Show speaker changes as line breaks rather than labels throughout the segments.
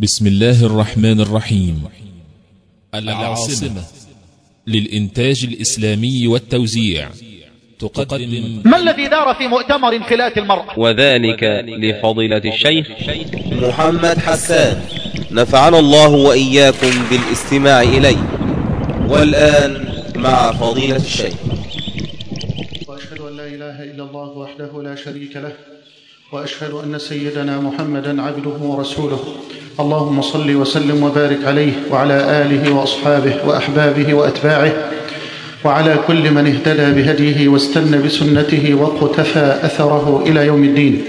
بسم الله الرحمن الرحيم. العاصمة للإنتاج الإسلامي والتوزيع تقدم
ما الذي دار في مؤتمر انفلات المرأة؟
وذلك لفضيلة الشيخ
محمد حسان، نفعنا الله وإياكم بالاستماع إليه. والآن مع فضيلة الشيخ.
وأشهد أن لا إله إلا الله وحده لا شريك له، وأشهد أن سيدنا محمدا عبده ورسوله. اللهم صل وسلم وبارك عليه وعلى آله وأصحابه وأحبابه وأتباعه وعلى كل من اهتدى بهديه واستنى بسنته واقتفى أثره إلى يوم الدين.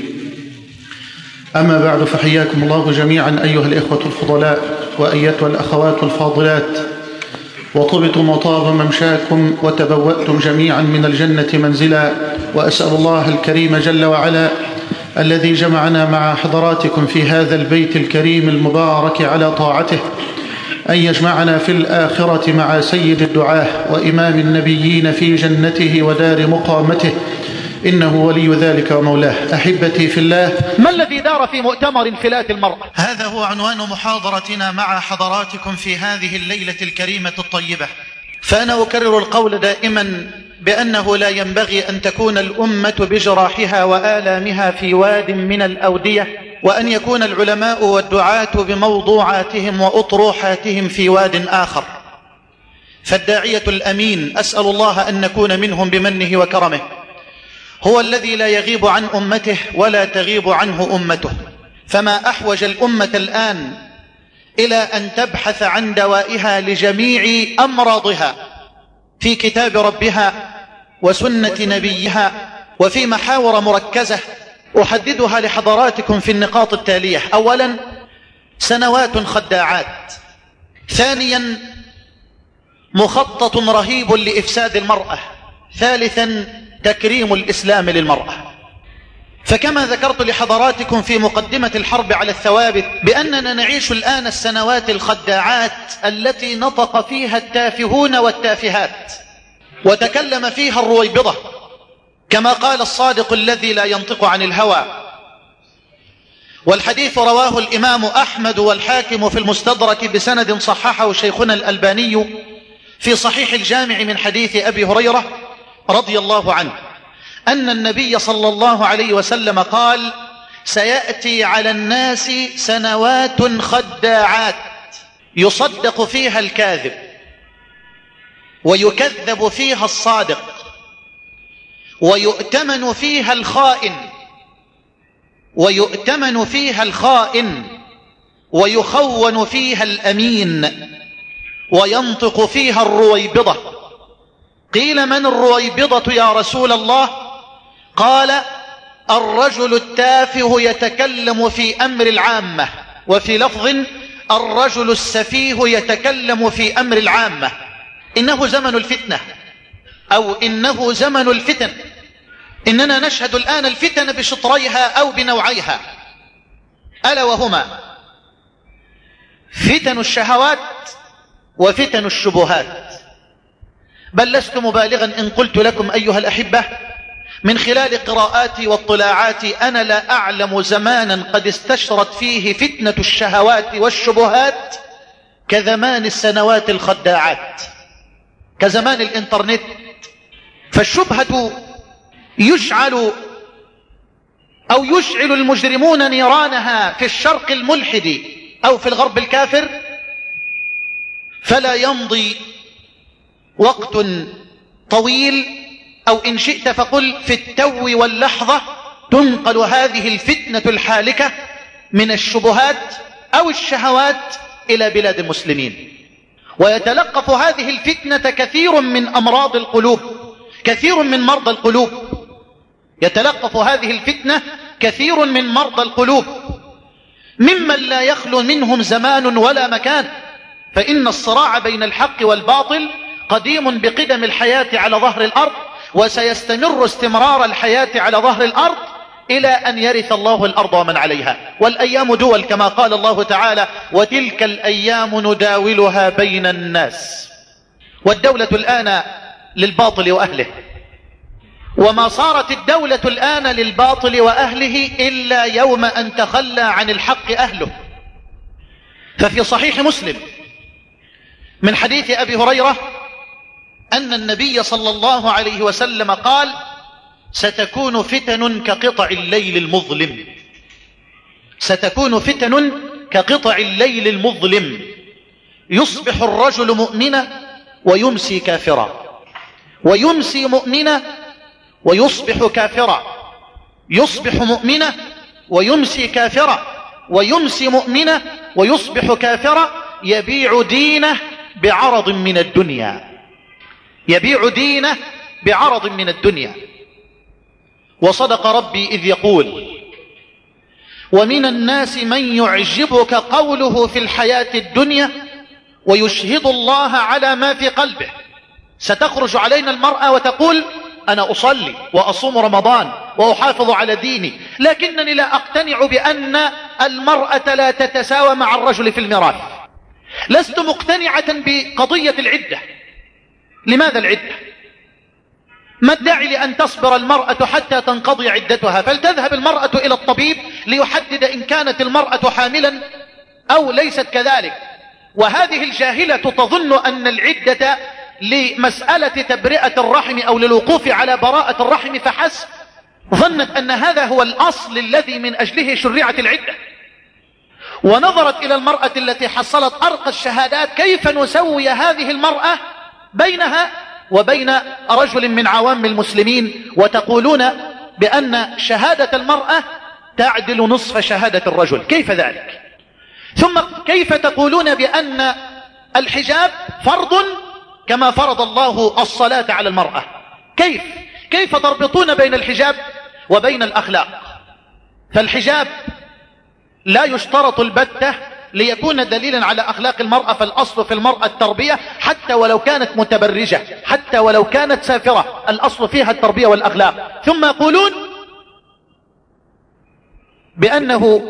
أما بعد، فحياكم الله جميعا أيها الإخوة الفضلاء وأيتها الأخوات الفاضلات، وطبتم وطاب ممشاكم وتبوأتم جميعا من الجنة منزلا. وأسأل الله الكريم جل وعلا الذي جمعنا مع حضراتكم في هذا البيت الكريم المبارك على طاعته أن يجمعنا في الآخرة مع سيد الدعاة وإمام النبيين في جنته ودار مقامته، إنه ولي ذلك ومولاه. أحبتي في الله،
ما الذي دار في مؤتمر انفلات المرأة؟
هذا هو عنوان محاضرتنا مع حضراتكم في هذه الليلة الكريمة الطيبة. فأنا أكرر القول دائما بأنه لا ينبغي أن تكون الأمة بجراحها وآلامها في واد من الأودية، وأن يكون العلماء والدعاة بموضوعاتهم وأطروحاتهم في واد آخر. فالداعية الأمين أسأل الله أن نكون منهم بمنه وكرمه، هو الذي لا يغيب عن أمته ولا تغيب عنه أمته. فما أحوج الأمة الآن إلى أن تبحث عن دوائها لجميع أمراضها في كتاب ربها وسنة نبيها، وفي محاور مركزة أحددها لحضراتكم في النقاط التالية. أولا، سنوات خداعات. ثانيا، مخطط رهيب لإفساد المرأة. ثالثا، تكريم الإسلام للمرأة. فكما ذكرت لحضراتكم في مقدمة الحرب على الثوابت بأننا نعيش الآن السنوات الخداعات التي نطق فيها التافهون والتافهات وتكلم فيها الرويبضة، كما قال الصادق الذي لا ينطق عن الهوى. والحديث رواه الإمام أحمد والحاكم في المستدرك بسند صححه شيخنا الألباني في صحيح الجامع من حديث أبي هريرة رضي الله عنه أن النبي صلى الله عليه وسلم قال: سيأتي على الناس سنوات خداعات يصدق فيها الكاذب ويكذب فيها الصادق ويؤتمن فيها الخائن ويخون فيها الأمين وينطق فيها الرويبضة. قيل: من الرويبضة يا رسول الله؟ قال: الرجل التافه يتكلم في أمر العامة. وفي لفظ: الرجل السفيه يتكلم في أمر العامة. إنه زمن الفتنة، أو إنه زمن الفتن. إننا نشهد الآن الفتن بشطريها أو بنوعيها، ألا وهما فتن الشهوات وفتن الشبهات. بل لست مبالغا إن قلت لكم أيها الأحبة من خلال قراءاتي واطلاعاتي أنا لا أعلم زمانا قد استشرت فيه فتنة الشهوات والشبهات كزمان السنوات الخداعات، كزمان الإنترنت. فالشبهة يشعل المجرمون نيرانها في الشرق الملحد أو في الغرب الكافر، فلا يمضي وقت طويل، أو إن شئت فقل في التو واللحظة، تنقل هذه الفتنة الحالكة من الشبهات أو الشهوات إلى بلاد المسلمين. ويتلقف هذه الفتنة كثير من أمراض القلوب، كثير من مرضى القلوب. يتلقف هذه الفتنة كثير من مرضى القلوب ممن لا يخلو منهم زمان ولا مكان. فإن الصراع بين الحق والباطل قديم بقدم الحياة على ظهر الأرض، وسيستمر استمرار الحياة على ظهر الأرض إلى أن يرث الله الأرض ومن عليها. والأيام دول، كما قال الله تعالى: وتلك الأيام نداولها بين الناس. والدولة الآن للباطل وأهله، وما صارت الدولة الآن للباطل وأهله إلا يوم أن تخلى عن الحق أهله. ففي صحيح مسلم من حديث أبي هريرة أن النبي صلى الله عليه وسلم قال: ستكون فتن كقطع الليل المظلم. ستكون فتن كقطع الليل المظلم، يصبح الرجل مؤمنا ويمسي كافرا، ويمسي مؤمنا ويصبح كافرا، يصبح مؤمنا ويمسي كافرا، ويمسي مؤمنا ويصبح كافرا، يبيع دينه بعرض من الدنيا، يبيع دينه بعرض من الدنيا. وصدق ربي إذ يقول: ومن الناس من يعجبك قوله في الحياة الدنيا ويشهد الله على ما في قلبه. ستخرج علينا المرأة وتقول: أنا أصلي وأصوم رمضان وأحافظ على ديني، لكنني لا أقتنع بأن المرأة لا تتساوى مع الرجل في الميراث. لست مقتنعة بقضية العدة. لماذا العدة؟ ما الداعي لأن تصبر المرأة حتى تنقضي عدتها؟ فلتذهب المرأة إلى الطبيب ليحدد إن كانت المرأة حاملا أو ليست كذلك. وهذه الجاهلة تظن أن العدة لمسألة تبرئة الرحم أو للوقوف على براءة الرحم فحسب، ظنت أن هذا هو الأصل الذي من أجله شرعت العدة، ونظرت إلى المرأة التي حصلت أرقى الشهادات كيف نسوي هذه المرأة بينها وبين رجل من عوام المسلمين، وتقولون بأن شهادة المرأة تعدل نصف شهادة الرجل. كيف ذلك؟ ثم كيف تقولون بأن الحجاب فرض كما فرض الله الصلاة على المرأة؟ كيف تربطون بين الحجاب وبين الأخلاق؟ فالحجاب لا يشترط البتة ليكون دليلا على أخلاق المرأة، فالأصل في المرأة التربية حتى ولو كانت متبرجة، حتى ولو كانت سافرة، الأصل فيها التربية والأخلاق. ثم يقولون بأنه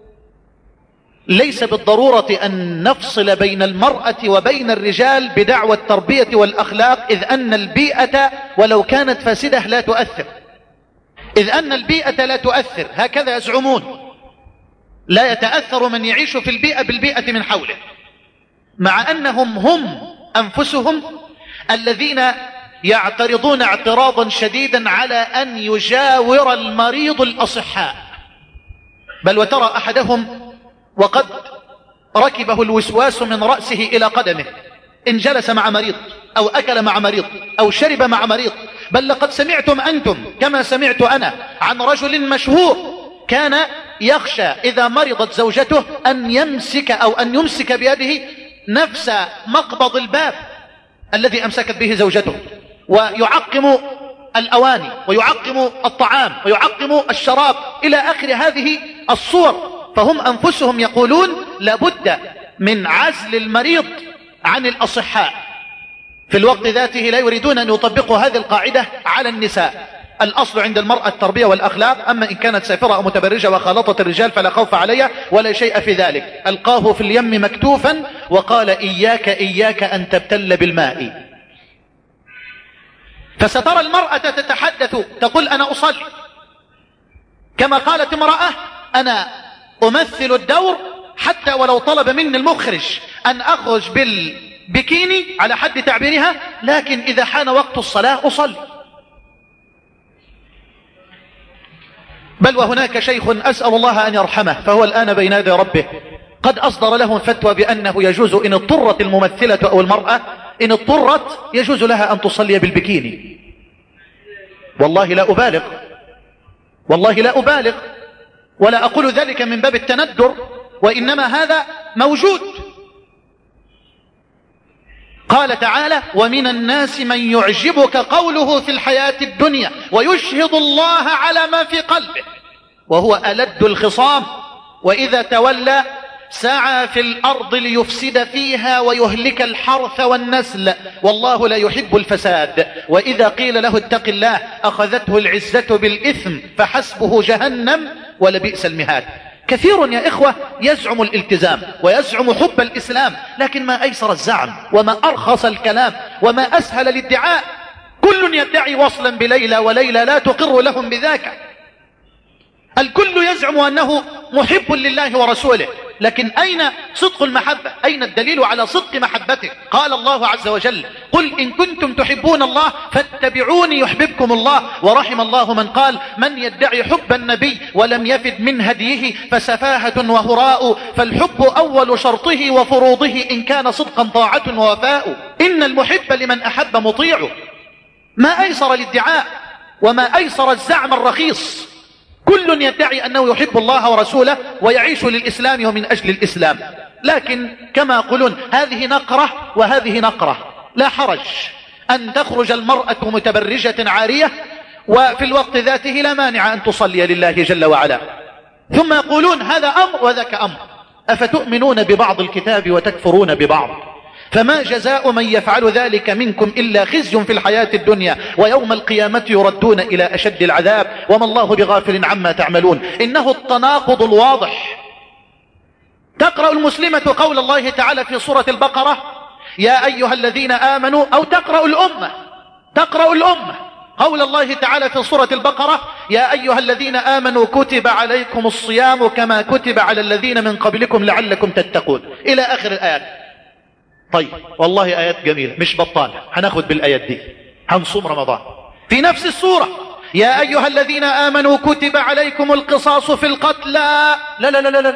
ليس بالضرورة أن نفصل بين المرأة وبين الرجال بدعوى التربية والأخلاق، إذ أن البيئة ولو كانت فاسدة لا تؤثر، إذ أن البيئة لا تؤثر، هكذا يزعمون. لا يتأثر من يعيش في البيئة بالبيئة من حوله، مع أنهم هم أنفسهم الذين يعترضون اعتراضا شديدا على أن يجاور المريض الأصحاء. بل وترى أحدهم وقد ركبه الوسواس من رأسه إلى قدمه إن جلس مع مريض أو أكل مع مريض أو شرب مع مريض. بل لقد سمعتم أنتم كما سمعت أنا عن رجل مشهور كان يخشى إذا مرضت زوجته أن يمسك بيده نفس مقبض الباب الذي أمسكت به زوجته، ويعقم الأواني ويعقم الطعام ويعقم الشراب إلى آخر هذه الصور. فهم أنفسهم يقولون لابد من عزل المريض عن الأصحاء، في الوقت ذاته لا يريدون أن يطبقوا هذه القاعدة على النساء. الأصل عند المرأة التربية والأخلاق، أما إن كانت سافرة أو متبرجة وخالطت الرجال فلا خوف عليها ولا شيء في ذلك. ألقاه في اليم مكتوفا وقال: إياك أن تبتل بالماء. فسترى المرأة تتحدث تقول: أنا أصلي، كما قالت امرأة: أنا أمثل الدور حتى ولو طلب مني المخرج أن أخرج بالبكيني على حد تعبيرها، لكن إذا حان وقت الصلاة أصلي. بل وهناك شيخ أسأل الله أن يرحمه، فهو الآن بين يدي ربه، قد أصدر له فتوى بأنه يجوز إن اضطرت الممثلة أو المرأة، إن اضطرت يجوز لها أن تصلي بالبكيني. والله لا أبالغ ولا أقول ذلك من باب التندر، وإنما هذا موجود. قال تعالى: ومن الناس من يعجبك قوله في الحياة الدنيا ويشهد الله على ما في قلبه وهو ألد الخصام وإذا تولى سعى في الأرض ليفسد فيها ويهلك الحرث والنسل والله لا يحب الفساد وإذا قيل له اتق الله أخذته العزة بالإثم فحسبه جهنم ولبئس المهاد. كثير يا إخوة يزعم الالتزام ويزعم حب الإسلام، لكن ما أيسر الزعم وما أرخص الكلام وما أسهل الادعاء. كل يدعي وصلا بليلى وليلى لا تقر لهم بذاك. الكل يزعم أنه محب لله ورسوله، لكن أين صدق المحبة؟ أين الدليل على صدق محبته؟ قال الله عز وجل: قل إن كنتم تحبون الله فاتبعوني يحببكم الله. ورحم الله من قال: من يدعي حب النبي ولم يفد من هديه فسفاهة وهراء، فالحب أول شرطه وفروضه إن كان صدقا طاعة ووفاء. إن المحب لمن أحب مطيع. ما أيسر الادعاء وما أيسر الزعم الرخيص. كل يدعي أنه يحب الله ورسوله ويعيش للإسلام ومن أجل الإسلام، لكن كما يقولون هذه نقرة وهذه نقرة. لا حرج أن تخرج المرأة متبرجة عارية وفي الوقت ذاته لا مانع أن تصلي لله جل وعلا. ثم يقولون هذا أمر وذاك أمر، أفتؤمنون ببعض الكتاب وتكفرون ببعض، فما جزاء من يفعل ذلك منكم إلا خزي في الحياة الدنيا ويوم القيامة يردون إلى أشد العذاب وما الله بغافل عما تعملون. إنه التناقض الواضح. تقرأ المسلمة قول الله تعالى في سورة البقرة: يا أيها الذين آمنوا، أو تقرأ الأمة قول الله تعالى في سورة البقرة: يا أيها الذين آمنوا كتب عليكم الصيام كما كتب على الذين من قبلكم لعلكم تتقون، إلى آخر الآيات. طيب والله آيات جميلة مش بطالة، هناخد بالآيات دي هنصوم رمضان. في نفس السورة: يا أيها الذين آمنوا كتب عليكم القصاص في القتل. لا لا لا لا لا،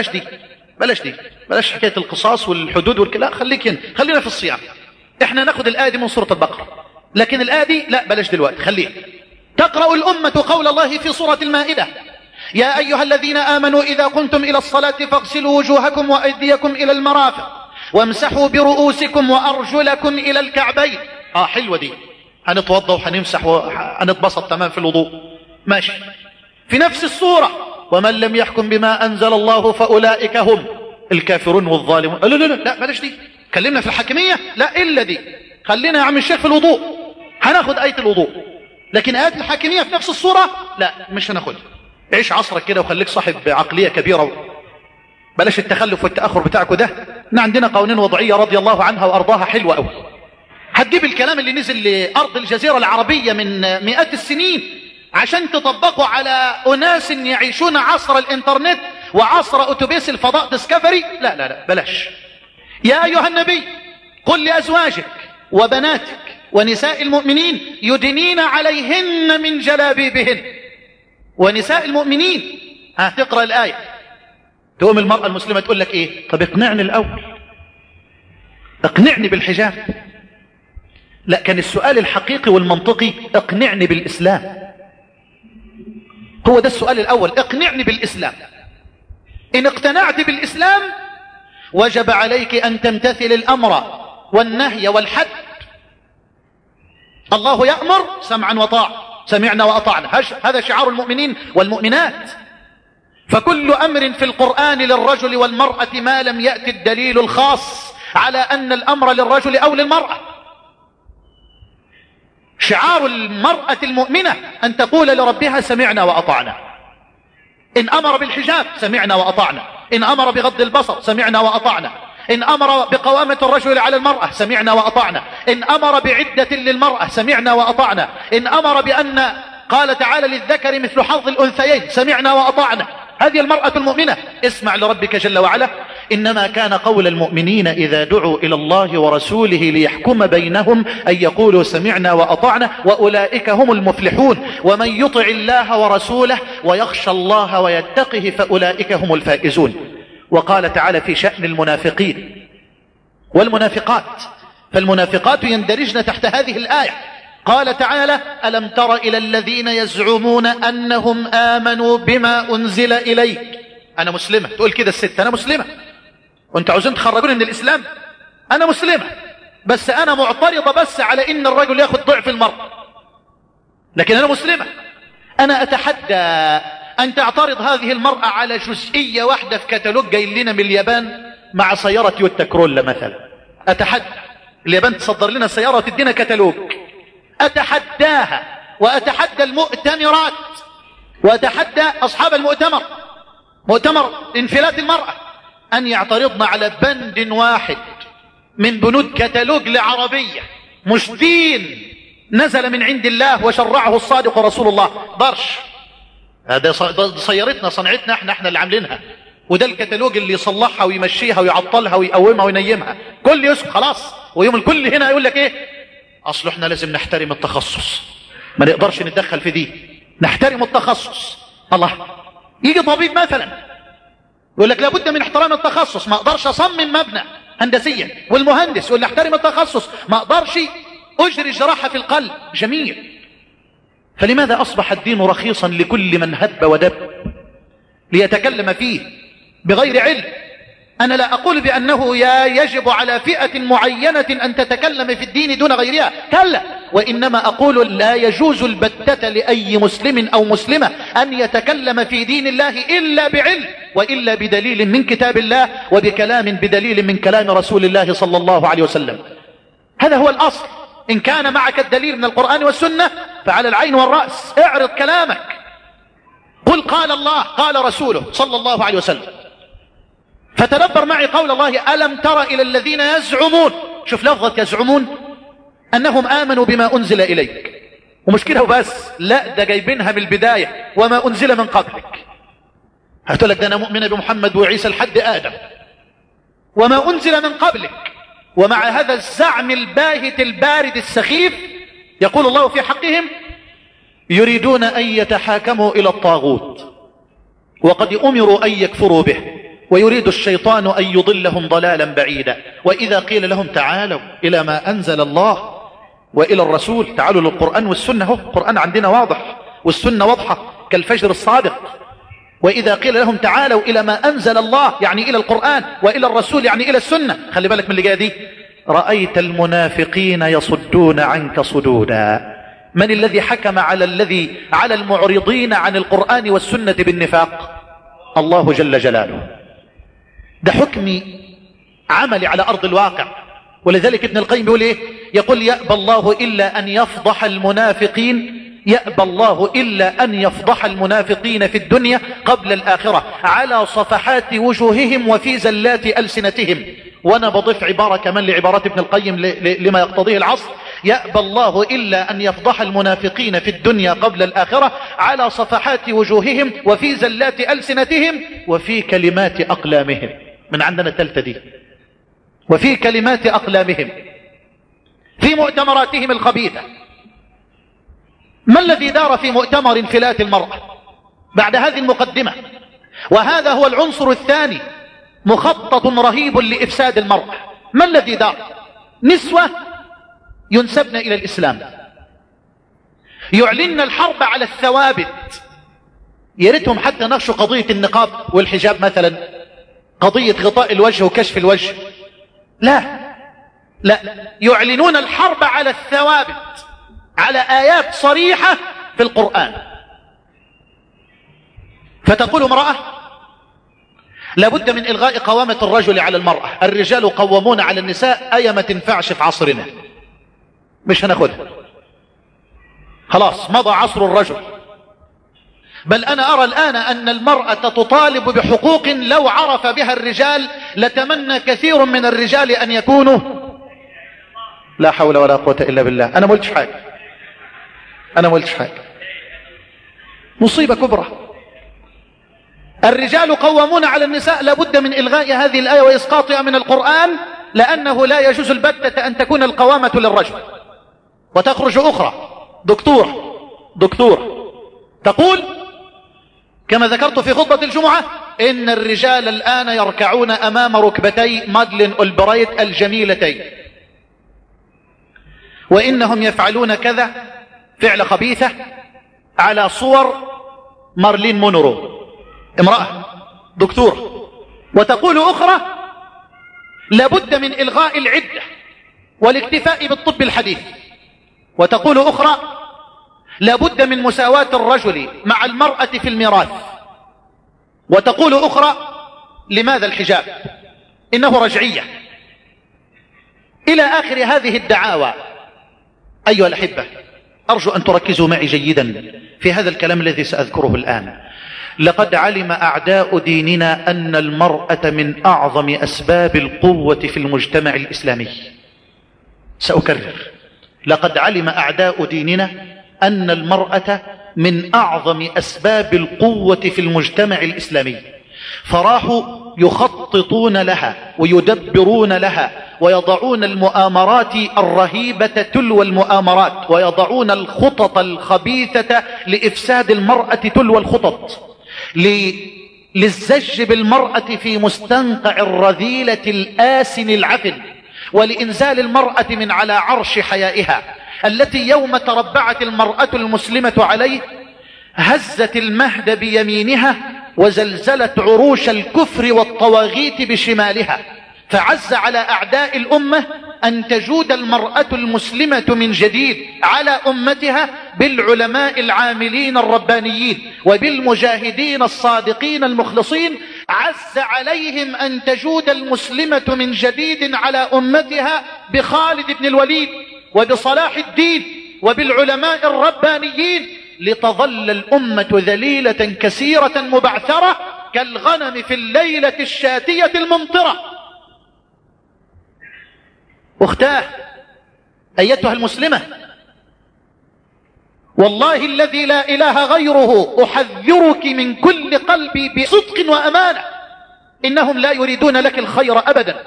بلاش حكاية القصاص والحدود والكلام، خلينا في الصيام. احنا ناخد الآية دي من سورة البقرة، لكن الآية دي لا بلاش دلوقتي، خليها. تقرأ الأمة قول الله في سورة المائدة: يا أيها الذين آمنوا إذا قمتم إلى الصلاة فاغسلوا وجوهكم وأيديكم إلى المرافق وامسحوا برؤوسكم وأرجلكم إلى الكعبين. حلوة دي، هنتوضى وهنمسح وهنتبسط تمام في الوضوء، ماشي. في نفس السورة: ومن لم يحكم بما أنزل الله فأولئك هم الكافرون والظالمون. لا بلاش دي، كلمنا في الحاكمية، لا إلا دي، خلينا يا عم الشيخ في الوضوء، هناخد آية الوضوء، لكن آيات الحاكمية في نفس السورة لا مش هناخدها. عيش عصرك كده وخليك صاحب عقلية كبيرة، بلاش التخلف والتأخر بتاعكوا ده. احنا عندنا قوانين وضعية رضي الله عنها وأرضاها حلوة أوي. هتجيب الكلام اللي نزل لأرض الجزيرة العربية من مئات السنين عشان تطبقوا على أناس يعيشون عصر الإنترنت وعصر أتوبيس الفضاء ديسكفري. لا لا لا بلاش. يا أيها النبي قل لأزواجك وبناتك ونساء المؤمنين يدنين عليهن من جلابيبهن. ونساء المؤمنين، هتقرأ الآية تقوم المرأة المسلمة تقول لك ايه؟ طب اقنعني الأول، اقنعني بالحجاب. لا، كان السؤال الحقيقي والمنطقي اقنعني بالإسلام. هو ده السؤال الأول، اقنعني بالإسلام. إن اقتنعت بالإسلام وجب عليك أن تمتثل الأمر والنهي والحد. الله يأمر سمعا وطاعة، سمعنا وأطعنا، هذا شعار المؤمنين والمؤمنات. فكل أمر في القرآن للرجل والمرأة ما لم يأتي الدليل الخاص على أن الأمر للرجل أو للمرأة. شعار المرأة المؤمنة أن تقول لربها سمعنا وأطعنا. إن أمر بالحجاب سمعنا وأطعنا، إن أمر بغض البصر سمعنا وأطعنا، إن أمر بقوامة الرجل على المرأة سمعنا وأطعنا، إن أمر بعدة للمرأة سمعنا وأطعنا، إن أمر بأن قال تعالى للذكر مثل حظ الأنثيين سمعنا وأطعنا. هذه المرأة المؤمنة. اسمع لربك جل وعلا: إنما كان قول المؤمنين إذا دعوا إلى الله ورسوله ليحكم بينهم أن يقولوا سمعنا وأطعنا وأولئك هم المفلحون ومن يطع الله ورسوله ويخشى الله ويتقه فأولئك هم الفائزون. وقال تعالى في شأن المنافقين والمنافقات، فالمنافقات يندرجن تحت هذه الآية. قال تعالى: ألم تر إلى الذين يزعمون أنهم آمنوا بما أنزل إليك. أنا مسلمة، تقول كده الست أنا مسلمة، وانت عاوزين تخرجوني من الإسلام؟ أنا مسلمة، بس أنا معترضة بس على إن الرجل ياخد ضعف المرأة، لكن أنا مسلمة. أنا أتحدى أن تعترض هذه المرأة على جزئية واحدة في كتالوج جاي لنا من اليابان مع سيارة تويوتا كرولا مثلا. أتحدى اليابان تصدر لنا سيارة وتدينا كتالوج. أتحداها وأتحدى المؤتمرات وأتحدى أصحاب المؤتمر، مؤتمر انفلات المرأة، أن يعترضن على بند واحد من بنود كتالوج لعربية مش دين نزل من عند الله وشرعه الصادق رسول الله. ضرش، هذا سيارتنا صنعتنا احنا اللي عاملينها، وده الكتالوج اللي يصلحها ويمشيها ويعطلها ويقومها وينيمها، كل يسكت خلاص. ويوم الكل هنا يقول لك ايه؟ اصل احنا لازم نحترم التخصص، ما نقدرش نتدخل في دي، نحترم التخصص. الله، يجي طبيب مثلا يقول لك لابد من احترام التخصص، ما اقدرش اصمم مبنى هندسيا، والمهندس يقول لي احترم التخصص، ما اقدرش اجري جراحة في القلب. جميل. فلماذا اصبح الدين رخيصا لكل من هب ودب ليتكلم فيه بغير علم؟ انا لا اقول بانه يجب على فئة معينة ان تتكلم في الدين دون غيرها، كلا، وانما اقول لا يجوز البتة لاي مسلم او مسلمة ان يتكلم في دين الله الا بعلم، والا بدليل من كتاب الله، وبكلام بدليل من كلام رسول الله صلى الله عليه وسلم. هذا هو الاصل. ان كان معك الدليل من القرآن والسنة فعلى العين والرأس، اعرض كلامك، قل قال الله قال رسوله صلى الله عليه وسلم. فتدبر معي قول الله: ألم تر إلى الذين يزعمون، شوف لفظة يزعمون، أنهم آمنوا بما أنزل إليك. ومش كده وبس، لا، ده جايبينها من البداية: وما أنزل من قبلك. هتقول لك ده أنا مؤمنة بمحمد وعيسى لحد آدم، وما أنزل من قبلك. ومع هذا الزعم الباهت البارد السخيف يقول الله في حقهم: يريدون أن يتحاكموا إلى الطاغوت وقد أمروا أن يكفروا به ويريد الشيطان أن يضلهم ضلالا بعيدا. وإذا قيل لهم تعالوا إلى ما أنزل الله وإلى الرسول، تعالوا للقرآن والسنة، القرآن عندنا واضح والسنة واضحة كالفجر الصادق. وإذا قيل لهم تعالوا إلى ما أنزل الله يعني إلى القرآن، وإلى الرسول يعني إلى السنة، خلي بالك من اللي جايه دي: رأيت المنافقين يصدون عنك صدودا. من الذي حكم على المعرضين عن القرآن والسنة بالنفاق؟ الله جل جلاله. ده حكم عملي على أرض الواقع. ولذلك ابن القيم يقول ايه؟ يقول: يأبى الله إلا أن يفضح المنافقين، يأبى الله إلا أن يفضح المنافقين في الدنيا قبل الآخرة على صفحات وجوههم وفي زلات ألسنتهم. وانا بضيف عبارة كمان لعبارات ابن القيم لما يقتضيه العصر: يأبى الله إلا أن يفضح المنافقين في الدنيا قبل الآخرة على صفحات وجوههم وفي زلات ألسنتهم وفي كلمات أقلامهم. من عندنا الثالثة دي: وفي كلمات أقلامهم، في مؤتمراتهم الخبيثة. ما الذي دار في مؤتمر انفلات المرأة بعد هذه المقدمة؟ وهذا هو العنصر الثاني، مخطط رهيب لإفساد المرأة. ما الذي دار؟ نسوة ينسبن إلى الإسلام يعلن الحرب على الثوابت. يريتهم حتى نخشوا قضية النقاب والحجاب مثلا، قضية غطاء الوجه وكشف الوجه، لا، يعلنون الحرب على الثوابت، على آيات صريحة في القرآن. فتقول امرأة: لابد من إلغاء قوامة الرجل على المرأة، الرجال قوامون على النساء، آية ما تنفعش في عصرنا، مش هناخدها، خلاص مضى عصر الرجل. بل أنا أرى الآن أن المرأة تطالب بحقوق لو عرف بها الرجال لتمنى كثير من الرجال أن يكونوا. لا حول ولا قوة إلا بالله. أنا ما قلتش حاجة، مصيبة كبرى. الرجال قوامون على النساء، لابد من إلغاء هذه الآية وإسقاطها من القرآن، لأنه لا يجوز البتة أن تكون القوامة للرجل. وتخرج أخرى دكتور تقول كما ذكرت في خطبة الجمعة: إن الرجال الآن يركعون أمام ركبتي مادلين أولبرايت الجميلتين، وإنهم يفعلون كذا فعل خبيثة على صور مارلين مونرو، امرأة دكتور. وتقول أخرى: لابد من إلغاء العدة والاكتفاء بالطب الحديث. وتقول أخرى: لابد من مساواة الرجل مع المرأة في الميراث. وتقول أخرى: لماذا الحجاب؟ إنه رجعية. إلى آخر هذه الدعاوى. أيها الأحبة، أرجو أن تركزوا معي جيدا في هذا الكلام الذي سأذكره الآن. لقد علم أعداء ديننا أن المرأة من أعظم أسباب القوة في المجتمع الإسلامي. سأكرر: لقد علم أعداء ديننا أن المرأة من أعظم أسباب القوة في المجتمع الإسلامي. فراحوا يخططون لها ويدبرون لها ويضعون المؤامرات الرهيبة تلو المؤامرات، ويضعون الخطط الخبيثة لإفساد المرأة تلو الخطط، للزج بالمرأة في مستنقع الرذيلة الآسن العفن، ولإنزال المرأة من على عرش حيائها، التي يوم تربعت المرأة المسلمة عليه هزت المهد بيمينها وزلزلت عروش الكفر والطواغيت بشمالها. فعز على أعداء الأمة أن تجود المرأة المسلمة من جديد على أمتها بالعلماء العاملين الربانيين وبالمجاهدين الصادقين المخلصين. عز عليهم أن تجود المسلمة من جديد على أمتها بخالد بن الوليد وبصلاح الدين وبالعلماء الربانيين، لتظل الأمة ذليلة كثيرة مبعثرة كالغنم في الليلة الشاتية الممطرة. أختاه أيتها المسلمة، والله الذي لا إله غيره أحذرك من كل قلبي بصدق وأمانة، إنهم لا يريدون لك الخير أبدا،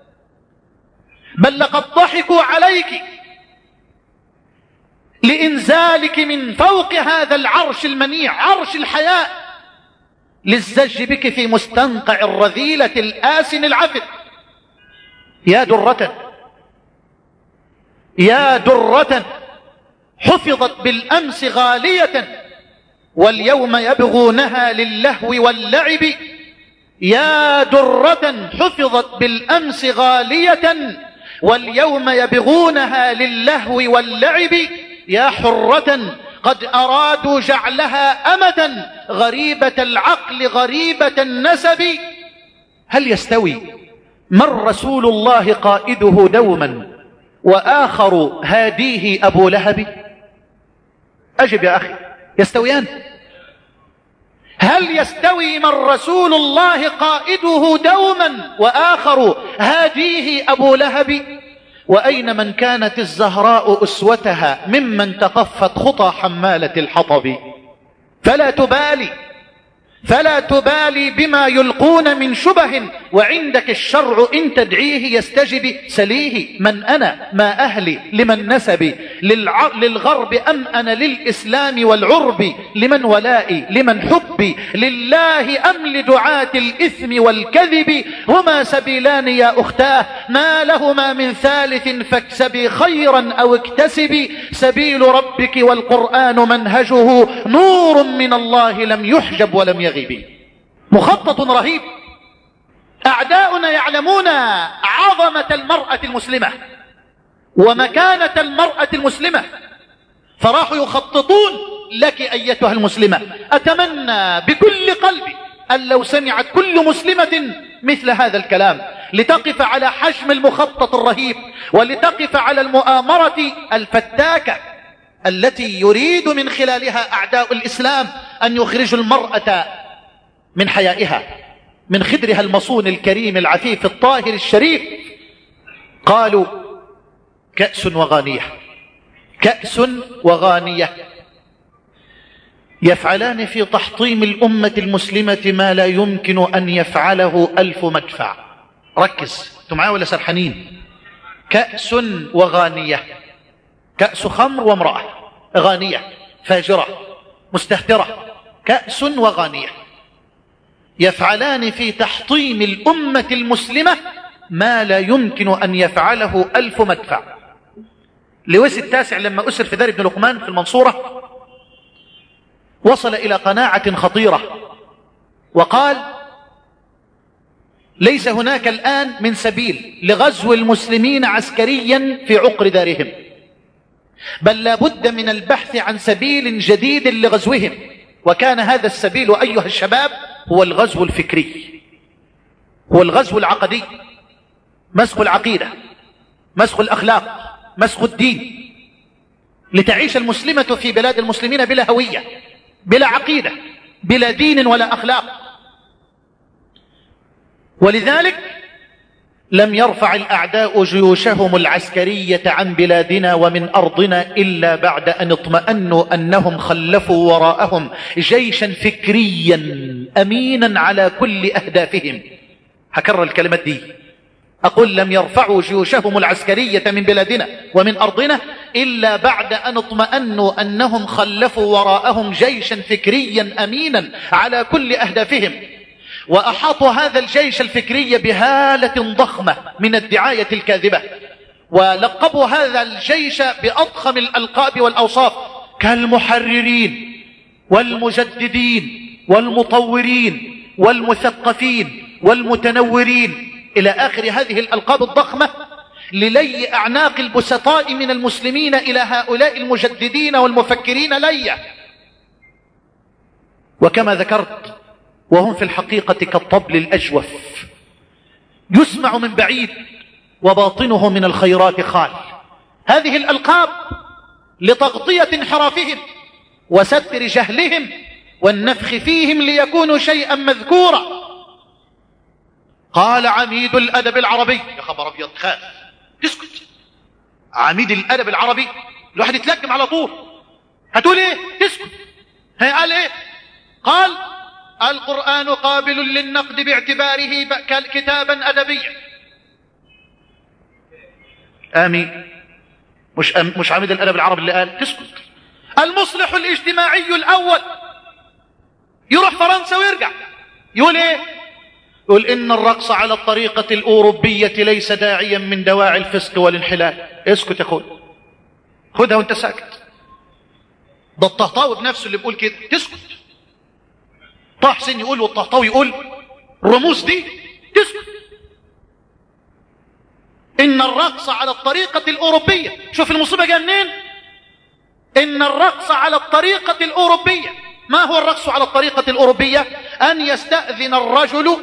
بل لقد ضحكوا عليك لإنزالك من فوق هذا العرش المنيع عرش الحياة للزج بك في مستنقع الرذيلة الآسن العفن. يا درة، يا درة حفظت بالأمس غالية واليوم يبغونها للهو واللعب. يا درة حفظت بالأمس غالية واليوم يبغونها للهو واللعب. يا حرة قد أرادوا جعلها أمدا غريبة العقل غريبة النسب. هل يستوي من رسول الله قائده دوما وآخر هاديه أبو لهب؟ أجب يا أخي، يستويان؟ هل يستوي من رسول الله قائده دوما وآخر هاديه أبو لهب؟ وأين من كانت الزهراء أسوتها ممن تقفت خطى حمالة الحطب؟ فلا تبالي بما يلقون من شبه، وعندك الشرع إن تدعيه يستجب. سليه من أنا ما أهلي لمن نسبي، للغرب أم أنا للإسلام والعرب؟ لمن ولائي لمن حبي، لله أم لدعاة الإثم والكذب؟ هما سبيلان يا أختاه ما لهما من ثالث، فاكسبي خيرا أو اكتسبي. سبيل ربك والقرآن منهجه نور من الله لم يحجب ولم يغب. مخطط رهيب. أعداؤنا يعلمون عظمة المرأة المسلمة ومكانة المرأة المسلمة، فراحوا يخططون لك أيتها المسلمة. أتمنى بكل قلبي أن لو سمعت كل مسلمة مثل هذا الكلام لتقف على حجم المخطط الرهيب، ولتقف على المؤامرة الفتاكة التي يريد من خلالها أعداء الإسلام أن يخرجوا المرأة من حيائها، من خدرها المصون الكريم العفيف الطاهر الشريف. قالوا كأس وغانية، كأس وغانية يفعلان في تحطيم الأمة المسلمة ما لا يمكن أن يفعله 1000 مدفع. ركز، انتم معايا ولا سرحانين؟ كأس وغانية، كأس خمر وامرأة، غانية فاجرة مستهترة. كأس وغانية يفعلان في تحطيم الأمة المسلمة ما لا يمكن أن يفعله 1000 مدفع. لويس التاسع لما أسر في دار ابن لقمان في المنصورة وصل إلى قناعة خطيرة وقال: ليس هناك الآن من سبيل لغزو المسلمين عسكريا في عقر دارهم، بل لا بد من البحث عن سبيل جديد لغزوهم. وكان هذا السبيل أيها الشباب هو الغزو الفكري، هو الغزو العقدي، مسخ العقيدة، مسخ الأخلاق، مسخ الدين، لتعيش المسلمة في بلاد المسلمين بلا هوية، بلا عقيدة، بلا دين ولا أخلاق. ولذلك لم يرفع الأعداء جيوشهم العسكرية عن بلادنا ومن أرضنا إلا بعد أن اطمأنوا أنهم خلفوا وراءهم جيشا فكريا أمينا على كل أهدافهم. هكرر الكلمات دي، أقول لم يرفعوا جيوشهم العسكرية من بلادنا ومن أرضنا إلا بعد أن اطمأنوا أنهم خلفوا وراءهم جيشا فكريا أمينا على كل أهدافهم، وأحاطوا هذا الجيش الفكري بهالة ضخمة من الدعاية الكاذبة، ولقبوا هذا الجيش بأضخم الألقاب والأوصاف كالمحررين والمجددين والمطورين والمثقفين والمتنورين إلى آخر هذه الألقاب الضخمة، للي أعناق البسطاء من المسلمين إلى هؤلاء المجددين والمفكرين ليا. وكما ذكرت وهم في الحقيقة كالطبل الأجوف يسمع من بعيد وباطنه من الخيرات خال. هذه الألقاب لتغطية انحرافهم وستر جهلهم والنفخ فيهم ليكونوا شيئا مذكورا. قال عميد الأدب العربي، يا خبر أبيض، خاف تسكت. عميد الأدب العربي الواحد يتلكم على طول، هتقول ايه؟ تسكت. قال ايه؟ قال القرآن قابل للنقد باعتباره كتابا أدبيا. آمين. مش عميد الأدب العربي اللي قال تسكت. المصلح الاجتماعي الأول يروح فرنسا ويرجع يقول ايه؟ يقول إن الرقص على الطريقة الأوروبية ليس داعيا من دواعي الفسق والانحلال. اسكت يا اخوي، خدها وانت ساكت. ده الطهطاوي بنفسه اللي بيقول كده، تسكت. طه حسين يقول والطهطاوي يقول الرموز دي، تسكت. إن الرقص على الطريقة الأوروبية، شوف المصيبة جايه منين؟ إن الرقص على الطريقة الأوروبية. ما هو الرقص على الطريقة الأوروبية؟ أن يستأذن الرجل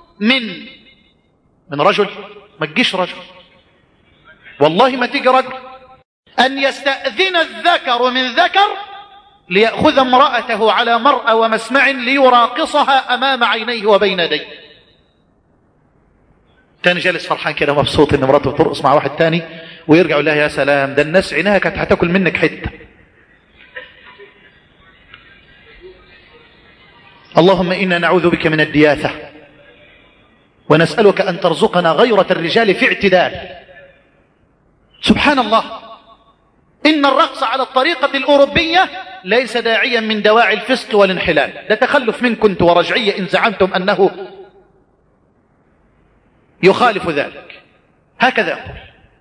من رجل، ما تجيش رجل، والله ما تيجي رجل. أن يستأذن الذكر من ذكر ليأخذ امرأته على مرأى ومسمع ليراقصها أمام عينيه وبين يديه. تاني جالس فرحان كده مبسوط ان مراته بترقص مع واحد تاني، ويرجع يقول لها يا سلام، ده الناس عينها كانت هتاكل منك حته. اللهم إنا نعوذ بك من الدياثة ونسألك أن ترزقنا غيرة الرجال في اعتدال. سبحان الله. إن الرقص على الطريقة الأوروبية ليس داعيا من دواعي الفسق والانحلال. ده تخلف منكم ورجعية إن زعمتم أنه يخالف ذلك. هكذا أقول.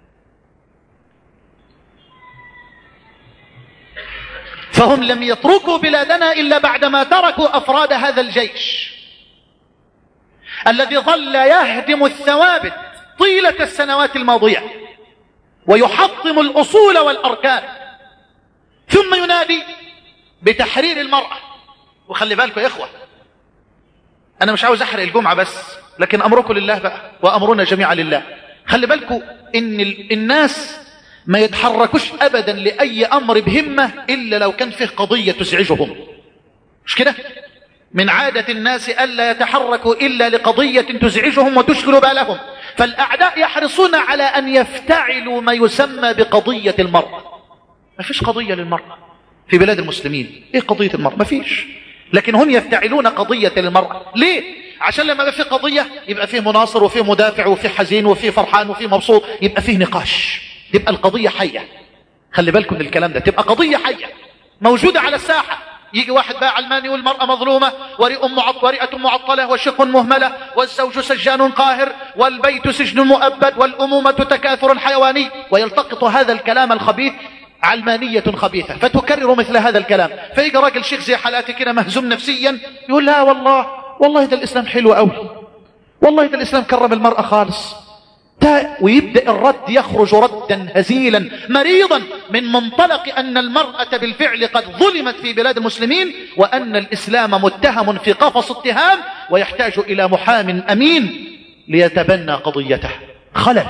فهم لم يتركوا بلادنا إلا بعدما تركوا أفراد هذا الجيش الذي ظل يهدم الثوابت طيلة السنوات الماضية ويحطم الأصول والأركان، ثم ينادي بتحرير المرأة. وخلي بالكم يا إخوة، أنا مش عاوز أحرق الجمعة بس، لكن أمركم لله بقى وأمرنا جميعا لله. خلي بالكم إن الناس ما يتحركوش أبدا لأي أمر بهمة إلا لو كان فيه قضية تزعجهم، مش كده؟ من عادة الناس ألا يتحركوا إلا لقضية تزعجهم وتشغل بالهم. فالأعداء يحرصون على أن يفتعلوا ما يسمى بقضية المرأة. ما فيش قضية للمرأة في بلاد المسلمين. إيه قضية المرأة؟ ما فيش. لكن هم يفتعلون قضية للمرأة. ليه؟ عشان لما يبقى فيه قضية يبقى فيه مناصر وفيه مدافع وفيه حزين وفيه فرحان وفيه مبسوط، يبقى فيه نقاش، تبقى القضية حية. خلي بالكم من الكلام ده، تبقى قضية حية موجودة على الساحة. يجي واحد بقى علماني والمرأة مظلومة ورئة معطلة وشق مهملة والزوج سجان قاهر والبيت سجن مؤبد والأمومة تكاثر حيواني، ويلتقط هذا الكلام الخبيث علمانية خبيثة فتكرر مثل هذا الكلام. فيجي راجل شيخ زي حالاتي كده مهزوم نفسيا يقول لا والله ده الإسلام حلو قوي، والله ده الإسلام كرم المرأة خالص، ويبدأ الرد يخرج ردا هزيلا مريضا من منطلق أن المرأة بالفعل قد ظلمت في بلاد المسلمين، وأن الإسلام متهم في قفص اتهام ويحتاج إلى محام أمين ليتبنى قضيته. خلل،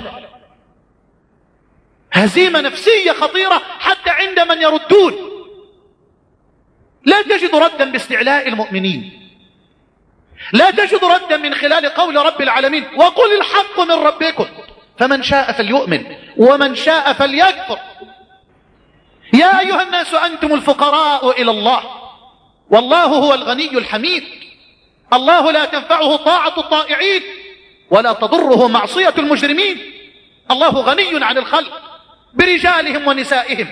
هزيمة نفسية خطيرة حتى عند من يردون. لا تجد ردا باستعلاء المؤمنين، لا تجد ردا من خلال قول رب العالمين وقل الحق من ربكم فمن شاء فليؤمن ومن شاء فليكفر. يا أيها الناس أنتم الفقراء إلى الله والله هو الغني الحميد. الله لا تنفعه طاعة الطائعين ولا تضره معصية المجرمين. الله غني عن الخلق برجالهم ونسائهم.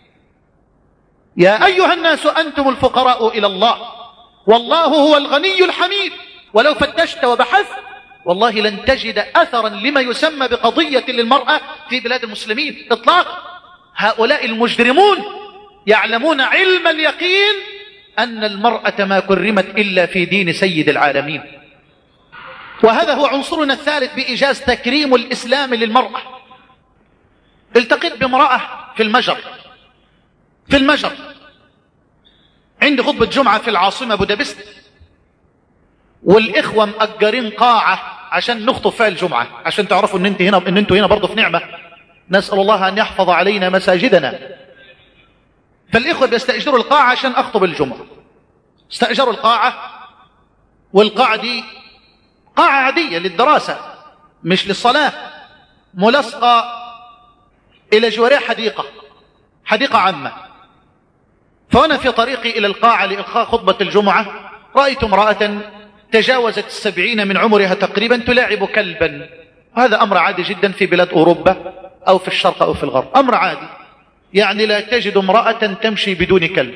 يا أيها الناس أنتم الفقراء إلى الله والله هو الغني الحميد. ولو فتشت وبحثت والله لن تجد أثرا لما يسمى بقضية للمرأة في بلاد المسلمين إطلاقا. هؤلاء المجرمون يعلمون علم اليقين أن المرأة ما كرمت إلا في دين سيد العالمين. وهذا هو عنصرنا الثالث بإيجاز تكريم الإسلام للمرأة. التقيت بامرأة في المجر عندي خطبة جمعة في العاصمة بودابست، والإخوة مأجرين قاعة عشان نخطب فيها الجمعة، عشان تعرفوا ان انتوا هنا برضو في نعمة. نسأل الله أن يحفظ علينا مساجدنا. فالإخوة بيستأجروا القاعة عشان أخطب الجمعة. استأجروا القاعة، والقاعة دي قاعة عادية للدراسة مش للصلاة، ملصقة إلى جوارها حديقة عامة. فأنا في طريقي إلى القاعة لإلقاء خطبة الجمعة رأيت امرأة تجاوزت 70 من عمرها تقريبا تلاعب كلبا. هذا أمر عادي جدا في بلاد أوروبا أو في الشرق أو في الغرب، أمر عادي. يعني لا تجد امرأة تمشي بدون كلب.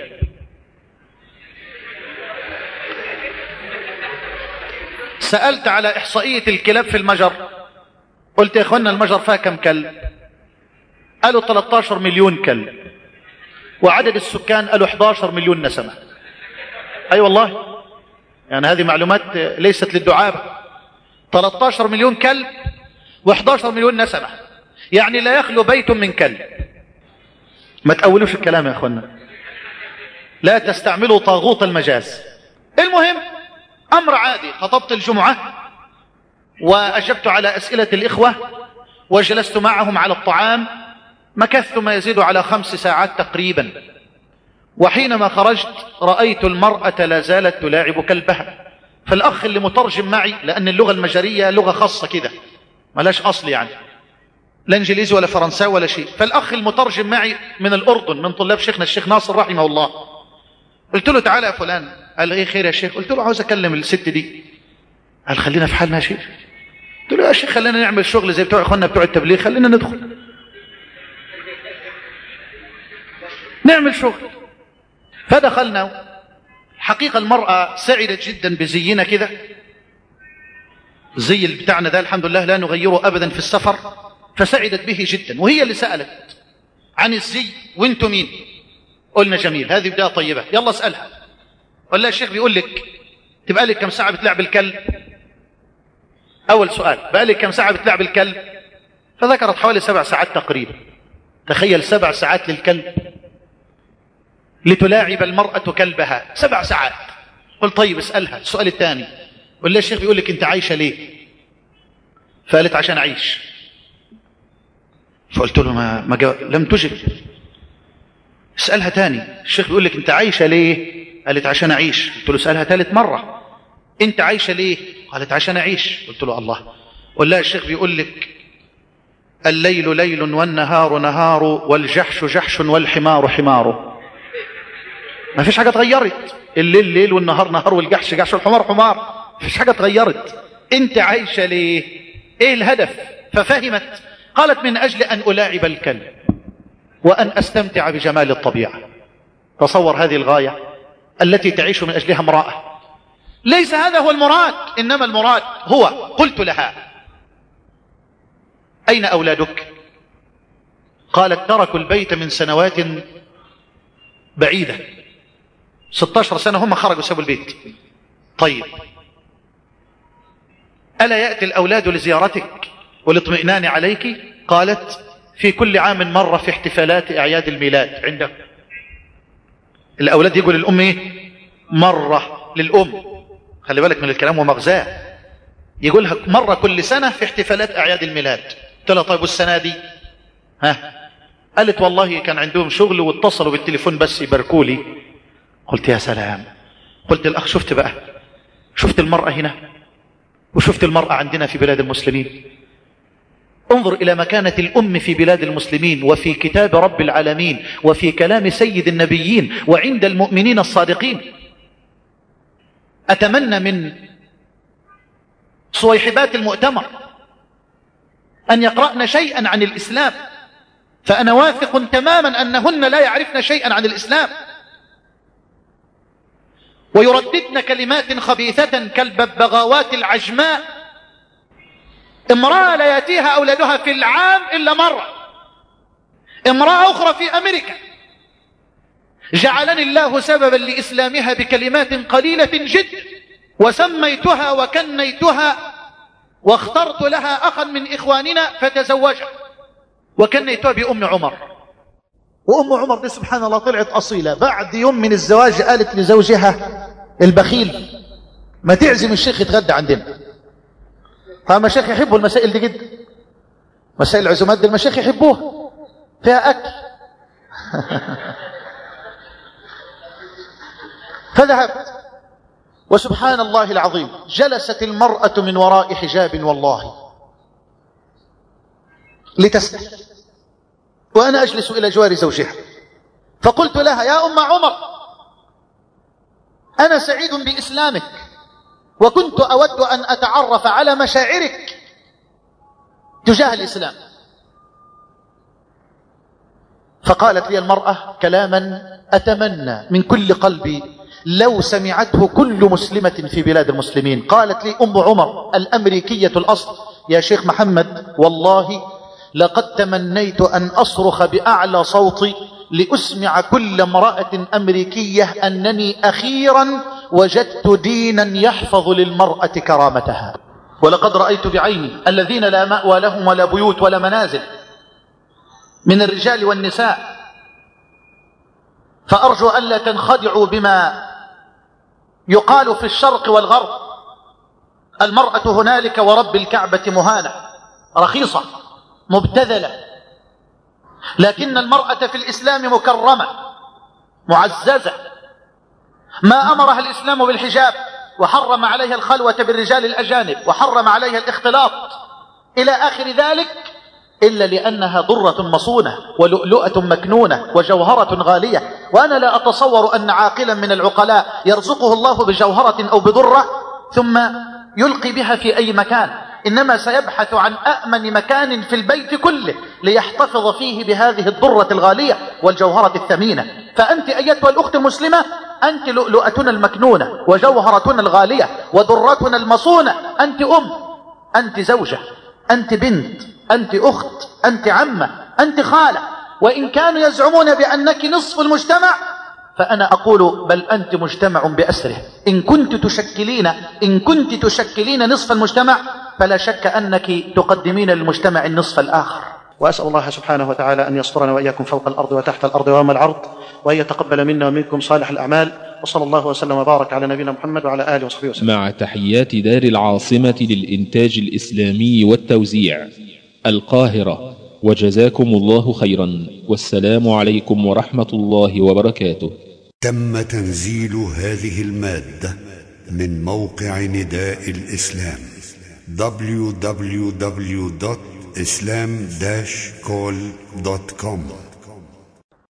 سألت على إحصائية الكلاب في المجر، قلت يا إخوانا المجر فيها كم كلب؟ قالوا 13 مليون كلب، وعدد السكان قالوا 11 مليون نسمة. أي والله، يعني هذه معلومات ليست للدعابة. 13 مليون كلب و11 مليون نسمة، يعني لا يخلو بيت من كلب. ما تأولوش الكلام يا أخوانا، لا تستعملوا طاغوت المجاز. المهم أمر عادي. خطبت الجمعة وأجبت على أسئلة الإخوة وجلست معهم على الطعام، مكثت ما يزيد على 5 ساعات تقريبا. وحينما خرجت رأيت المرأة لا زالت تلاعب كلبها. فالأخ اللي مترجم معي، لأن اللغة المجرية لغة خاصة كده ملاش أصل، يعني لا إنجليزي ولا فرنساوي ولا شيء. فالأخ المترجم معي من الأردن، من طلاب شيخنا الشيخ ناصر رحمه الله. قلت له تعالى يا فلان. قال ايه خير يا شيخ؟ قلت له عاوز أكلم الست دي. قال خلينا في حالنا يا شيخ. قلت له يا شيخ خلينا نعمل شغل زي بتوع اخواننا بتوع التبليغ، خلينا ندخل نعمل شغل. فدخلنا. حقيقة المرأة سعدت جدا بزينا كده، زي بتاعنا ده الحمد لله لا نغيره أبدا في السفر. فسعدت به جدا، وهي اللي سألت عن الزي وانتم مين؟ قلنا جميل، هذه بداية طيبة، يلا اسألها. والله الشيخ بيقول لك تبقى لك كم ساعة بتلعب الكلب؟ أول سؤال، بقى لك كم ساعة بتلعب الكلب؟ فذكرت حوالي 7 ساعات تقريبا. تخيل 7 ساعات للكلب، لتلاعب المرأة كلبها 7 ساعات. قلت طيب اسألها السؤال الثاني. والله الشيخ بيقول لك انت عايشة ليه؟ فقالت عشان أعيش. فقلت له لم تجب. اسألها تاني. الشيخ بيقول لك انت عايشة ليه؟ قالت عشان أعيش. قلت له اسألها 3 مرة. انت عايشة ليه؟ قالت عشان أعيش. قلت له الله. والله الشيخ بيقول لك الليل ليل والنهار نهار والجحش جحش والحمار حمار. ما فيش حاجة اتغيرت. الليل ليل والنهار نهار والجحش جحش والحمار حمار، ما فيش حاجة اتغيرت. انت عايشة ليه؟ ايه الهدف؟ ففهمت. قالت من أجل أن ألاعب الكلب وأن أستمتع بجمال الطبيعة. تصور هذه الغاية التي تعيش من أجلها امرأة. ليس هذا هو المراد، إنما المراد هو قلت لها أين أولادك؟ قالت تركوا البيت من سنوات بعيدة، 16 سنة هم خرجوا سابوا البيت. طيب ألا يأتي الأولاد لزيارتك والاطمئنان عليك؟ قالت في كل عام مرة في احتفالات أعياد الميلاد عندك. الأولاد يقول للأم ايه؟ مرة للأم. خلي بالك من الكلام ومغزاه. يقولها مرة كل سنة في احتفالات أعياد الميلاد. قلت لها طيب والسنة دي؟ قالت والله كان عندهم شغل واتصلوا بالتليفون بس يباركوا لي. قلت يا سلام. قلت الأخ شفت بقى شفت المرأة هنا وشفت المرأة عندنا في بلاد المسلمين. انظر إلى مكانة الأم في بلاد المسلمين وفي كتاب رب العالمين وفي كلام سيد النبيين وعند المؤمنين الصادقين. أتمنى من صويحبات المؤتمر أن يقرأن شيئا عن الإسلام، فأنا واثق تماما أنهن لا يعرفن شيئا عن الإسلام، ويرددن كلمات خبيثة كالببغاوات العجماء. امرأة لا يأتيها أولادها في العام إلا مرة. امرأة أخرى في أمريكا جعلني الله سببا لإسلامها بكلمات قليلة جدا، وسميتها وكنيتها واخترت لها أخا من إخواننا فتزوجها وكنيتها بأم عمر. وأم عمر دي سبحان الله طلعت أصيلة. بعد يوم من الزواج قالت لزوجها البخيل ما تعزم الشيخ يتغدى عندنا. فالمشايخ يحبوا المسائل دي جدا، مسائل العزومات دي المشايخ يحبوها، فيها أكل. فذهبت وسبحان الله العظيم جلست المرأة من وراء حجاب والله لتسأل، وأنا أجلس إلى جوار زوجها، فقلت لها يا أم عمر أنا سعيد بإسلامك وكنت أود أن أتعرف على مشاعرك تجاه الإسلام. فقالت لي المرأة كلاما أتمنى من كل قلبي لو سمعته كل مسلمة في بلاد المسلمين. قالت لي أم عمر الأمريكية الأصل يا شيخ محمد والله لقد تمنيت أن أصرخ بأعلى صوتي لأسمع كل امرأة أمريكية أنني أخيرا وجدت دينا يحفظ للمرأة كرامتها. ولقد رأيت بعيني الذين لا مأوى لهم ولا بيوت ولا منازل من الرجال والنساء، فأرجو ألا تنخدعوا بما يقال في الشرق والغرب. المرأة هنالك ورب الكعبة مهانة رخيصة مبتذلة، لكن المرأة في الإسلام مكرمة معززة. ما أمرها الإسلام بالحجاب وحرم عليها الخلوة بالرجال الأجانب وحرم عليها الاختلاط إلى آخر ذلك إلا لأنها ضرة مصونة ولؤلؤة مكنونة وجوهرة غالية. وأنا لا أتصور أن عاقلا من العقلاء يرزقه الله بجوهرة أو بضرة ثم يلقي بها في أي مكان، إنما سيبحث عن أأمن مكان في البيت كله ليحتفظ فيه بهذه الضرة الغالية والجوهرة الثمينة. فأنت أيتها الأخت المسلمة أنت لؤلؤتنا المكنونة وجوهرتنا الغالية ودرتنا المصونة. أنت أم، أنت زوجة، أنت بنت، أنت أخت، أنت عمة، أنت خالة. وإن كانوا يزعمون بأنك نصف المجتمع فأنا أقول بل أنت مجتمع بأسره. إن كنت تشكلين نصف المجتمع فلا شك أنك تقدمين للمجتمع النصف الآخر. وأسأل الله سبحانه وتعالى أن يصبرنا وإياكم فوق الأرض وتحت الأرض ويوم العرض، وأن يتقبل منا ومنكم صالح الأعمال. وصلى الله وسلم وبارك على نبينا محمد وعلى آله وصحبه وسلم.
مع تحيات دار العاصمة للإنتاج الإسلامي والتوزيع القاهرة، وجزاكم الله خيرا، والسلام عليكم ورحمة الله وبركاته.
تم تنزيل هذه المادة من موقع نداء الإسلام www.islam-call.com